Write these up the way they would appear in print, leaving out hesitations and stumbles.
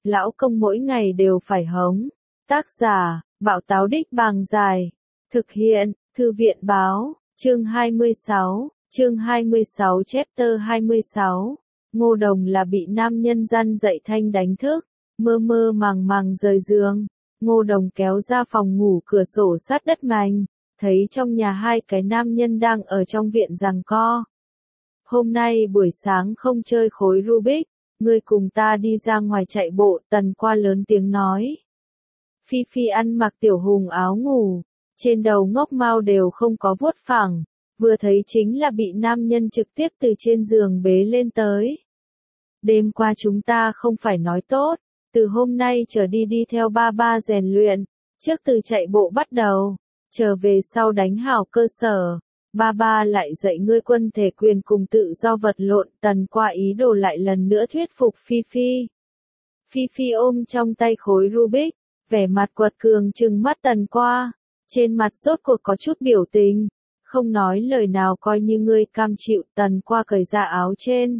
lão công mỗi ngày đều phải hống. Tác giả, Bảo Táo Đích Bàng Dài. Thực hiện, Thư viện Báo, chương 26 chapter 26. Ngô Đồng là bị nam nhân gian dậy thanh đánh thức, mơ mơ màng màng rời giường. Ngô Đồng kéo ra phòng ngủ, cửa sổ sát đất mành, thấy trong nhà hai cái nam nhân đang ở trong viện giằng co. Hôm nay buổi sáng không chơi khối Rubik, ngươi cùng ta đi ra ngoài chạy bộ. Tần Qua lớn tiếng nói. Phi Phi ăn mặc tiểu hùng áo ngủ, trên đầu ngốc mao đều không có vuốt phẳng, vừa thấy chính là bị nam nhân trực tiếp từ trên giường bế lên tới. Đêm qua chúng ta không phải nói tốt, từ hôm nay trở đi đi theo ba ba rèn luyện, trước từ chạy bộ bắt đầu, trở về sau đánh hảo cơ sở, ba ba lại dạy ngươi quân thể quyền cùng tự do vật lộn. Tần Qua ý đồ lại lần nữa thuyết phục Phi Phi. Phi Phi ôm trong tay khối Rubik, vẻ mặt quật cường trừng mắt Tần Qua, trên mặt rốt cuộc có chút biểu tình, không nói lời nào, coi như ngươi cam chịu. Tần Qua cởi ra áo trên,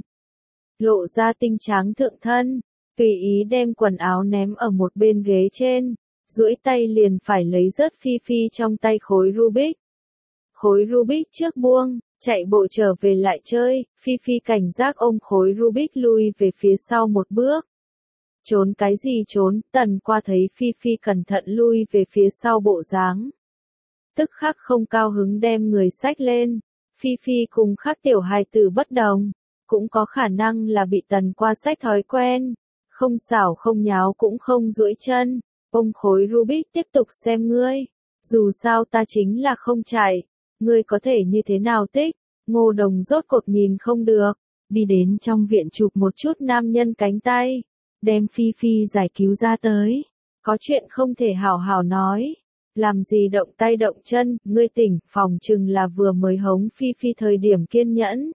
lộ ra tinh tráng thượng thân, tùy ý đem quần áo ném ở một bên ghế trên, duỗi tay liền phải lấy rớt Phi Phi trong tay khối Rubik. Khối Rubik trước buông, chạy bộ trở về lại chơi. Phi Phi cảnh giác ôm khối Rubik lui về phía sau một bước. Trốn cái gì trốn? Tần Qua thấy Phi Phi cẩn thận lui về phía sau bộ dáng, tức khắc không cao hứng đem người xách lên. Phi Phi cùng khác tiểu hài tử bất đồng, cũng có khả năng là bị Tần Qua xách thói quen, không xảo không nháo cũng không duỗi chân, ôm khối Rubik tiếp tục xem ngươi. Dù sao ta chính là không chạy, ngươi có thể như thế nào tích. Ngô Đồng rốt cuộc nhìn không được, đi đến trong viện chụp một chút nam nhân cánh tay, đem Phi Phi giải cứu ra tới. Có chuyện không thể hảo hảo nói, làm gì động tay động chân, ngươi tỉnh. Phòng chừng là vừa mới hống Phi Phi thời điểm kiên nhẫn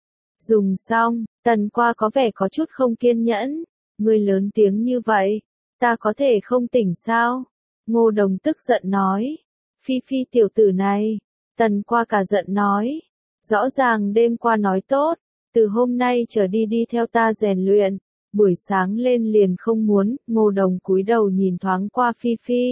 dùng xong. Tần Qua có vẻ có chút không kiên nhẫn. Ngươi lớn tiếng như vậy, ta có thể không tỉnh sao? Ngô Đồng tức giận nói. Phi Phi tiểu tử này. Tần Qua cả giận nói. Rõ ràng đêm qua nói tốt, từ hôm nay trở đi đi theo ta rèn luyện, buổi sáng lên liền không muốn. Ngô Đồng cúi đầu nhìn thoáng qua Phi Phi.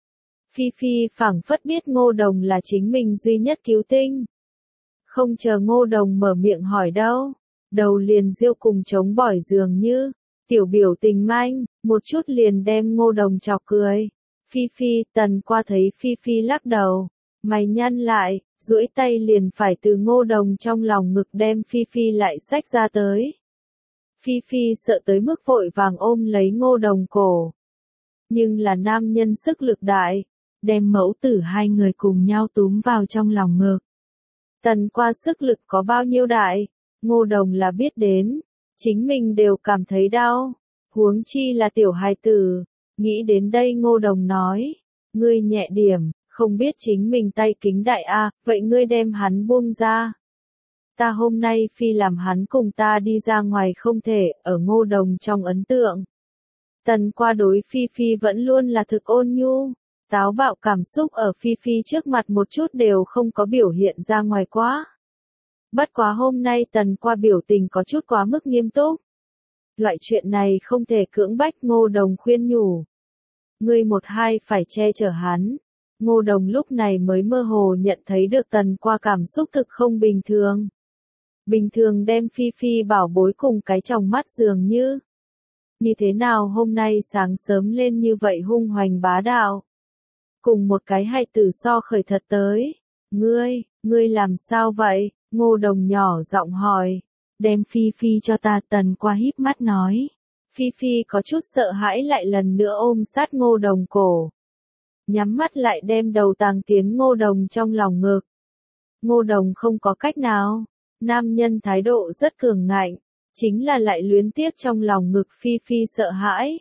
Phi Phi phảng phất biết Ngô Đồng là chính mình duy nhất cứu tinh. Không chờ Ngô Đồng mở miệng hỏi đâu, đầu liền giêu cùng chống bỏi dường như, tiểu biểu tình manh, một chút liền đem Ngô Đồng chọc cười. Phi Phi. Tần Qua thấy Phi Phi lắc đầu, mày nhăn lại, duỗi tay liền phải từ Ngô Đồng trong lòng ngực đem Phi Phi lại xách ra tới. Phi Phi sợ tới mức vội vàng ôm lấy Ngô Đồng cổ. Nhưng là nam nhân sức lực đại, đem mẫu tử hai người cùng nhau túm vào trong lòng ngực. Tần Qua sức lực có bao nhiêu đại, Ngô Đồng là biết đến, chính mình đều cảm thấy đau, huống chi là tiểu hài tử. Nghĩ đến đây Ngô Đồng nói, ngươi nhẹ điểm, không biết chính mình tay kính đại a, vậy ngươi đem hắn buông ra. Ta hôm nay phi làm hắn cùng ta đi ra ngoài không thể. Ở Ngô Đồng trong ấn tượng, Tần Qua đối Phi Phi vẫn luôn là thực ôn nhu, táo bạo cảm xúc ở Phi Phi trước mặt một chút đều không có biểu hiện ra ngoài quá. Bất quá hôm nay Tần Qua biểu tình có chút quá mức nghiêm túc. Loại chuyện này không thể cưỡng bách. Ngô Đồng khuyên nhủ. Ngươi một hai phải che chở hắn. Ngô Đồng lúc này mới mơ hồ nhận thấy được Tần Qua cảm xúc thực không bình thường. Bình thường đem Phi Phi bảo bối cùng cái tròng mắt dường như. Như thế nào hôm nay sáng sớm lên như vậy hung hoành bá đạo. Cùng một cái hài tử so khởi thật tới. Ngươi làm sao vậy? Ngô Đồng nhỏ giọng hỏi. Đem Phi Phi cho ta. Tần Qua híp mắt nói. Phi Phi có chút sợ hãi lại lần nữa ôm sát Ngô Đồng cổ. Nhắm mắt lại đem đầu tàng tiến Ngô Đồng trong lòng ngực. Ngô Đồng không có cách nào. Nam nhân thái độ rất cường ngạnh, chính là lại luyến tiếc trong lòng ngực. Phi Phi sợ hãi.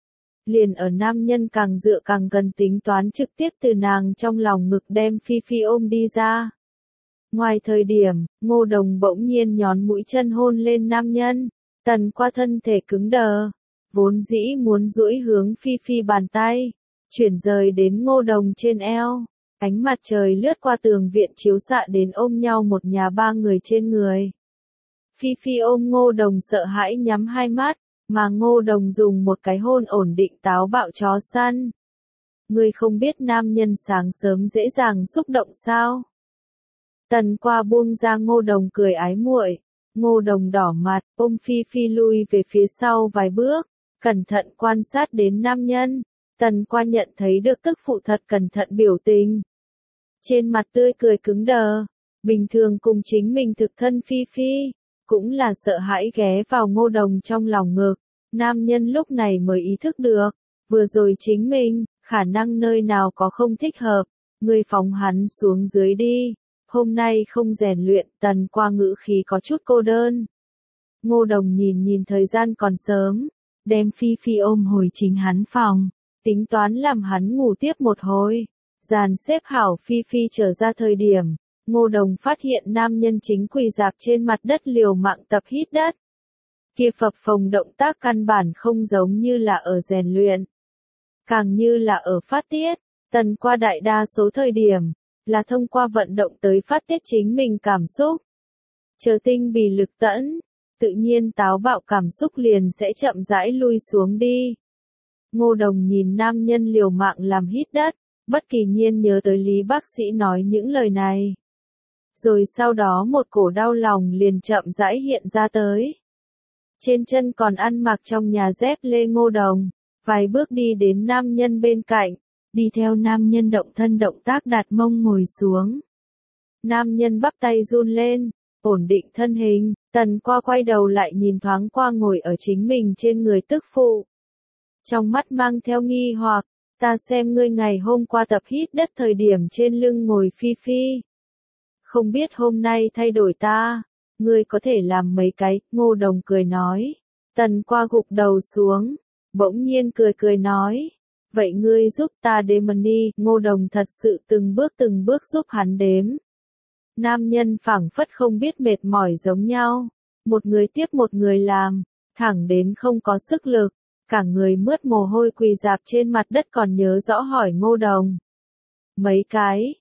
Liền ở nam nhân càng dựa càng gần tính toán trực tiếp từ nàng trong lòng ngực đem Phi Phi ôm đi ra. Ngoài thời điểm, Ngô Đồng bỗng nhiên nhón mũi chân hôn lên nam nhân. Tần Qua thân thể cứng đờ, vốn dĩ muốn duỗi hướng Phi Phi bàn tay, chuyển rời đến Ngô Đồng trên eo. Ánh mặt trời lướt qua tường viện chiếu xạ đến ôm nhau một nhà ba người trên người. Phi Phi ôm Ngô Đồng sợ hãi nhắm hai mắt, mà Ngô Đồng dùng một cái hôn ổn định táo bạo chó săn. Ngươi không biết nam nhân sáng sớm dễ dàng xúc động sao? Tần Qua buông ra Ngô Đồng cười ái muội. Ngô Đồng đỏ mặt, ôm Phi Phi lui về phía sau vài bước, cẩn thận quan sát đến nam nhân. Tần Qua nhận thấy được tức phụ thật cẩn thận biểu tình. Trên mặt tươi cười cứng đờ, bình thường cùng chính mình thực thân Phi Phi, cũng là sợ hãi ghé vào Ngô Đồng trong lòng ngực. Nam nhân lúc này mới ý thức được, vừa rồi chính mình, khả năng nơi nào có không thích hợp, ngươi phóng hắn xuống dưới đi. Hôm nay không rèn luyện, Tần Qua ngữ khí có chút cô đơn. Ngô Đồng nhìn thời gian còn sớm, đem Phi Phi ôm hồi chính hắn phòng, tính toán làm hắn ngủ tiếp một hồi. Dàn xếp hảo Phi Phi trở ra thời điểm, Ngô Đồng phát hiện nam nhân chính quỳ rạp trên mặt đất liều mạng tập hít đất. Kia phập phồng động tác căn bản không giống như là ở rèn luyện, càng như là ở phát tiết. Tần Qua đại đa số thời điểm, là thông qua vận động tới phát tiết chính mình cảm xúc. Chờ tinh bì lực tẫn, tự nhiên táo bạo cảm xúc liền sẽ chậm rãi lui xuống đi. Ngô Đồng nhìn nam nhân liều mạng làm hít đất, bất kỳ nhiên nhớ tới Lý bác sĩ nói những lời này. Rồi sau đó một cổ đau lòng liền chậm rãi hiện ra tới. Trên chân còn ăn mặc trong nhà dép lê Ngô Đồng, vài bước đi đến nam nhân bên cạnh, đi theo nam nhân động thân động tác đặt mông ngồi xuống. Nam nhân bắp tay run lên, ổn định thân hình, Tần Qua quay đầu lại nhìn thoáng qua ngồi ở chính mình trên người tức phụ. Trong mắt mang theo nghi hoặc, ta xem ngươi ngày hôm qua tập hít đất thời điểm trên lưng ngồi Phi Phi. Không biết hôm nay thay đổi ta, ngươi có thể làm mấy cái, Ngô Đồng cười nói. Tần Qua gục đầu xuống, bỗng nhiên cười nói. Vậy ngươi giúp ta đếm đi, Ngô Đồng thật sự từng bước giúp hắn đếm. Nam nhân phảng phất không biết mệt mỏi giống nhau, một người tiếp một người làm, thẳng đến không có sức lực, cả người mướt mồ hôi quỳ rạp trên mặt đất còn nhớ rõ hỏi Ngô Đồng. Mấy cái,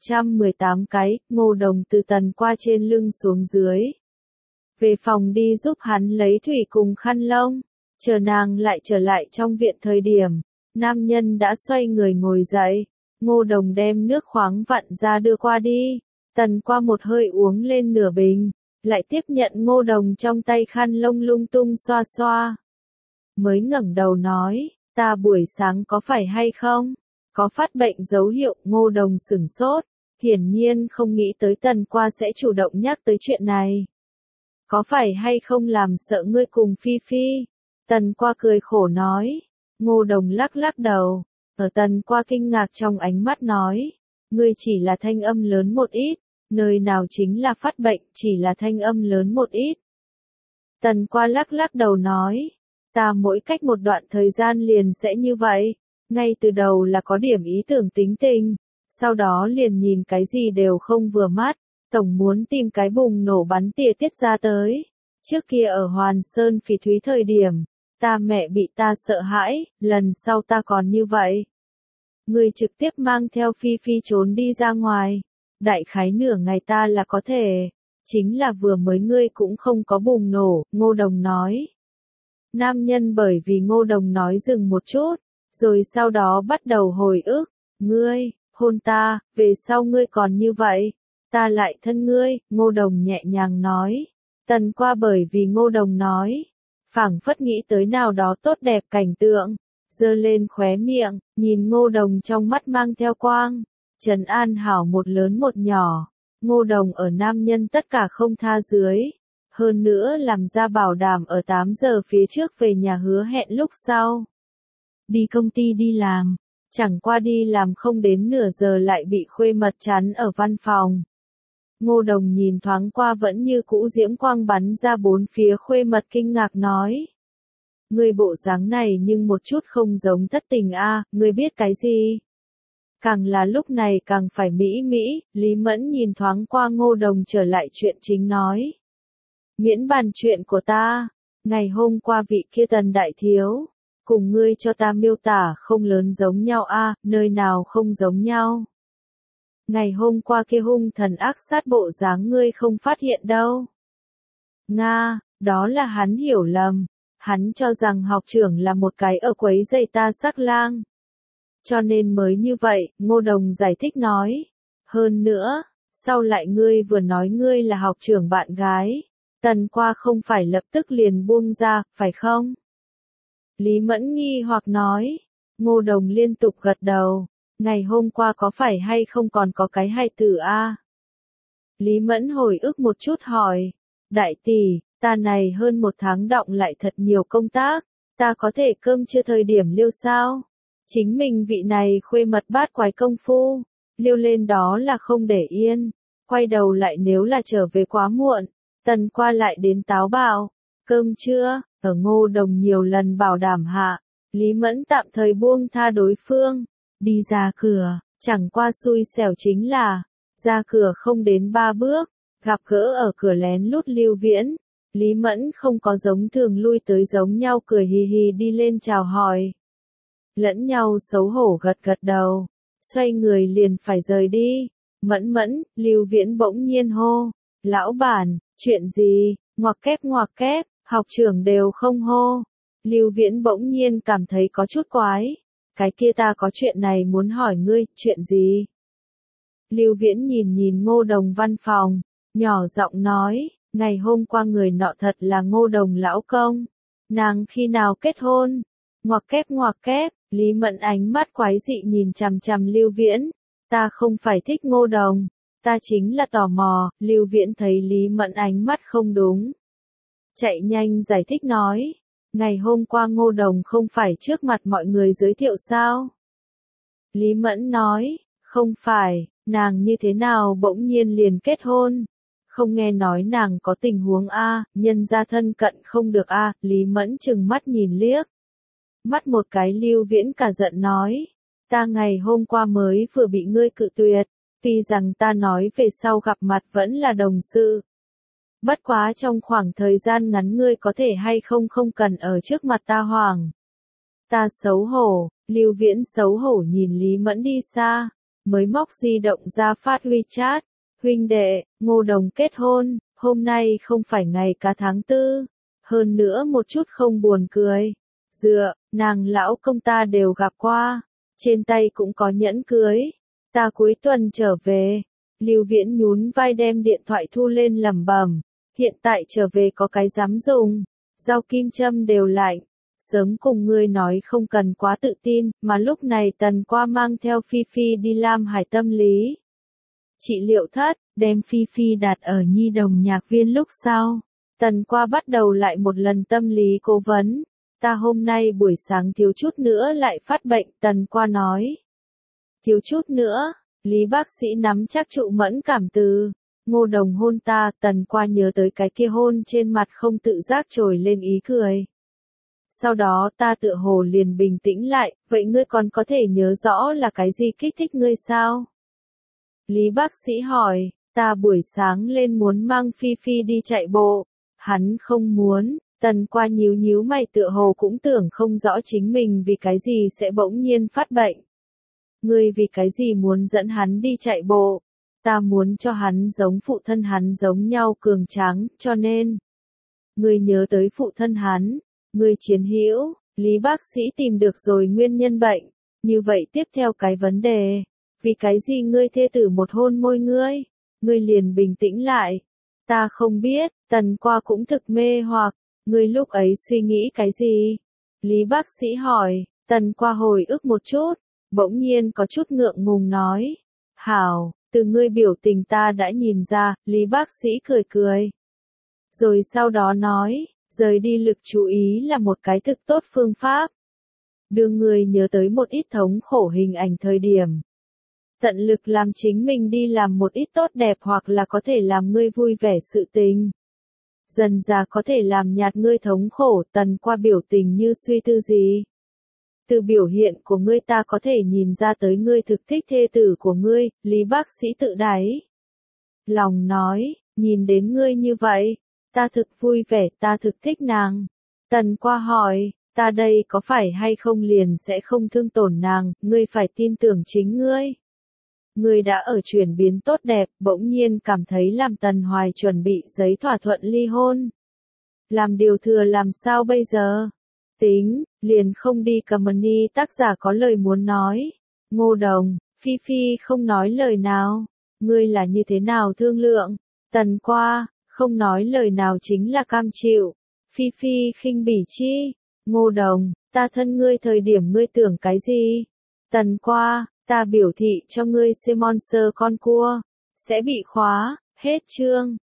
118 cái, Ngô Đồng từ Tần Qua trên lưng xuống dưới. Về phòng đi giúp hắn lấy thủy cùng khăn lông, chờ nàng lại trở lại trong viện thời điểm. Nam nhân đã xoay người ngồi dậy, Ngô Đồng đem nước khoáng vặn ra đưa qua đi. Tần Qua một hơi uống lên nửa bình, lại tiếp nhận Ngô Đồng trong tay khăn lông lung tung xoa xoa. Mới ngẩng đầu nói, ta buổi sáng có phải hay không? Có phát bệnh dấu hiệu. Ngô Đồng sửng sốt, hiển nhiên không nghĩ tới Tần Qua sẽ chủ động nhắc tới chuyện này. Có phải hay không làm sợ ngươi cùng Phi Phi? Tần Qua cười khổ nói. Ngô Đồng lắc đầu, ở Tần Qua kinh ngạc trong ánh mắt nói, ngươi chỉ là thanh âm lớn một ít, nơi nào chính là phát bệnh, chỉ là thanh âm lớn một ít. Tần Qua lắc đầu nói, ta mỗi cách một đoạn thời gian liền sẽ như vậy, ngay từ đầu là có điểm ý tưởng tính tình, sau đó liền nhìn cái gì đều không vừa mắt, tổng muốn tìm cái bùng nổ bắn tỉa tiết ra tới. Trước kia ở Hoàn Sơn Phỉ Thúy thời điểm, ta mẹ bị ta sợ hãi, lần sau ta còn như vậy. Ngươi trực tiếp mang theo Phi Phi trốn đi ra ngoài, đại khái nửa ngày ta là có thể, chính là vừa mới ngươi cũng không có bùng nổ, Ngô Đồng nói. Nam nhân bởi vì Ngô Đồng nói dừng một chút, rồi sau đó bắt đầu hồi ức, ngươi, hôn ta, về sau ngươi còn như vậy, ta lại thân ngươi, Ngô Đồng nhẹ nhàng nói. Tần Qua bởi vì Ngô Đồng nói, phảng phất nghĩ tới nào đó tốt đẹp cảnh tượng, giơ lên khóe miệng, nhìn Ngô Đồng trong mắt mang theo quang, trấn an hảo một lớn một nhỏ. Ngô Đồng ở nam nhân tất cả không tha dưới, hơn nữa làm ra bảo đảm ở 8 giờ phía trước về nhà hứa hẹn lúc sau. Đi công ty đi làm, chẳng qua đi làm không đến nửa giờ lại bị khuê mật chắn ở văn phòng. Ngô Đồng nhìn thoáng qua vẫn như cũ diễm quang bắn ra bốn phía khuê mật kinh ngạc nói. Ngươi bộ dáng này nhưng một chút không giống thất tình a, ngươi biết cái gì? Càng là lúc này càng phải mỹ, Lý Mẫn nhìn thoáng qua Ngô Đồng trở lại chuyện chính nói. Miễn bàn chuyện của ta, ngày hôm qua vị kia Tần đại thiếu, cùng ngươi cho ta miêu tả không lớn giống nhau a, nơi nào không giống nhau. Ngày hôm qua kia hung thần ác sát bộ dáng ngươi không phát hiện đâu. Nga, đó là hắn hiểu lầm, Hắn cho rằng học trưởng là một cái ở quấy rầy ta sắc lang. Cho nên mới như vậy, Ngô Đồng giải thích nói. Hơn nữa, sau lại ngươi vừa nói ngươi là học trưởng bạn gái. Tần Qua không phải lập tức liền buông ra, phải không? Lý Mẫn nghi hoặc nói. Ngô Đồng liên tục gật đầu. Ngày hôm qua có phải hay không còn có cái hài tử a? Lý Mẫn hồi ức một chút hỏi. Đại tỷ, ta này hơn một tháng động lại thật nhiều công tác. Ta có thể cơm chưa thời điểm liêu sao? Chính mình vị này khuê mật bát quái công phu. Liêu lên đó là không để yên. Quay đầu lại nếu là trở về quá muộn. Tần Qua lại đến táo bạo. Cơm chưa? Ở Ngô Đồng nhiều lần bảo đảm hạ. Lý Mẫn tạm thời buông tha đối phương. Đi ra cửa, chẳng qua xui xẻo chính là. Ra cửa không đến 3 bước. Gặp gỡ ở cửa lén lút Lưu Viễn. Lý Mẫn không có giống thường lui tới giống nhau cười hì hì đi lên chào hỏi. Lẫn nhau xấu hổ gật gật đầu. Xoay người liền phải rời đi. Mẫn mẫn, Lưu Viễn bỗng nhiên hô. Lão bản, chuyện gì, ngoặc kép, học trưởng đều không hô. Lưu Viễn bỗng nhiên cảm thấy có chút quái. Cái kia ta có chuyện này muốn hỏi ngươi, chuyện gì? Lưu Viễn nhìn nhìn Ngô Đồng văn phòng, nhỏ giọng nói, ngày hôm qua người nọ thật là Ngô Đồng lão công. Nàng khi nào kết hôn? Ngoặc kép, Lý Mẫn ánh mắt quái dị nhìn chằm chằm Lưu Viễn. Ta không phải thích Ngô Đồng, ta chính là tò mò. Lưu Viễn thấy Lý Mẫn ánh mắt không đúng. Chạy nhanh giải thích nói, ngày hôm qua Ngô Đồng không phải trước mặt mọi người giới thiệu sao? Lý Mẫn nói, không phải, nàng như thế nào bỗng nhiên liền kết hôn? Không nghe nói nàng có tình huống a, nhân gia thân cận không được a. Lý Mẫn trừng mắt nhìn liếc. Mắt một cái Lưu Viễn cả giận nói, ta ngày hôm qua mới vừa bị ngươi cự tuyệt, tuy rằng ta nói về sau gặp mặt vẫn là đồng sự. Bất quá trong khoảng thời gian ngắn ngươi có thể hay không cần ở trước mặt ta hoảng. Ta xấu hổ, Lưu Viễn xấu hổ nhìn Lý Mẫn đi xa, mới móc di động ra phát WeChat. Huynh đệ, Ngô Đồng kết hôn, hôm nay không phải ngày cả tháng 4, hơn nữa một chút không buồn cười. Dựa, nàng lão công ta đều gặp qua, trên tay cũng có nhẫn cưới. Ta cuối tuần trở về. Lưu Viễn nhún vai đem điện thoại thu lên lẩm bẩm, hiện tại trở về có cái dám dùng, rau kim châm đều lạnh. Sớm cùng ngươi nói không cần quá tự tin, mà lúc này Tần Qua mang theo Phi Phi đi Lam Hải tâm lý trị liệu thất, đem Phi Phi đặt ở nhi đồng nhạc viên lúc sau. Tần Qua bắt đầu lại một lần tâm lý cố vấn. Ta hôm nay buổi sáng thiếu chút nữa lại phát bệnh, Tần Qua nói. Thiếu chút nữa, Lý bác sĩ nắm chắc trụ mẫn cảm từ. Ngô Đồng hôn ta, Tần Qua nhớ tới cái kia hôn trên mặt không tự giác trồi lên ý cười. Sau đó ta tựa hồ liền bình tĩnh lại, vậy ngươi còn có thể nhớ rõ là cái gì kích thích ngươi sao? Lý bác sĩ hỏi, ta buổi sáng lên muốn mang Phi Phi đi chạy bộ. Hắn không muốn. Tần Qua nhíu nhíu mày tựa hồ cũng tưởng không rõ chính mình vì cái gì sẽ bỗng nhiên phát bệnh. Ngươi vì cái gì muốn dẫn hắn đi chạy bộ? Ta muốn cho hắn giống phụ thân hắn giống nhau cường tráng, cho nên. Ngươi nhớ tới phụ thân hắn, ngươi chiến hữu, Lý bác sĩ tìm được rồi nguyên nhân bệnh. Như vậy tiếp theo cái vấn đề, vì cái gì ngươi thê tử một hôn môi ngươi? Ngươi liền bình tĩnh lại. Ta không biết, Tần Qua cũng thực mê hoặc. Ngươi lúc ấy suy nghĩ cái gì? Lý bác sĩ hỏi. Tần Qua hồi ức một chút, bỗng nhiên có chút ngượng ngùng nói. Hảo, từ ngươi biểu tình ta đã nhìn ra. Lý bác sĩ cười cười. Rồi sau đó nói, rời đi lực chú ý là một cái thực tốt phương pháp. Đưa ngươi nhớ tới một ít thống khổ hình ảnh thời điểm. Tận lực làm chính mình đi làm một ít tốt đẹp hoặc là có thể làm ngươi vui vẻ sự tình. Dần dà có thể làm nhạt ngươi thống khổ. Tần Qua biểu tình như suy tư gì. Từ biểu hiện của ngươi ta có thể nhìn ra tới ngươi thực thích thê tử của ngươi. Lý bác sĩ tự đáy lòng nói, nhìn đến ngươi như vậy, ta thực vui vẻ, ta thực thích nàng. Tần Qua hỏi, ta đây có phải hay không liền sẽ không thương tổn nàng, ngươi phải tin tưởng chính ngươi. Ngươi đã ở chuyển biến tốt đẹp, bỗng nhiên cảm thấy làm Tần Hoài chuẩn bị giấy thỏa thuận ly hôn. làm điều thừa làm sao bây giờ? Tính, liền không đi company. Tác giả có lời muốn nói. Ngô Đồng, Phi Phi không nói lời nào. Ngươi là như thế nào thương lượng? Tần Qua, không nói lời nào chính là cam chịu. Phi Phi khinh bỉ chi? Ngô Đồng, ta thân ngươi thời điểm ngươi tưởng cái gì? Tần Qua, ta biểu thị cho ngươi xem monster con cua, sẽ bị khóa, hết chương.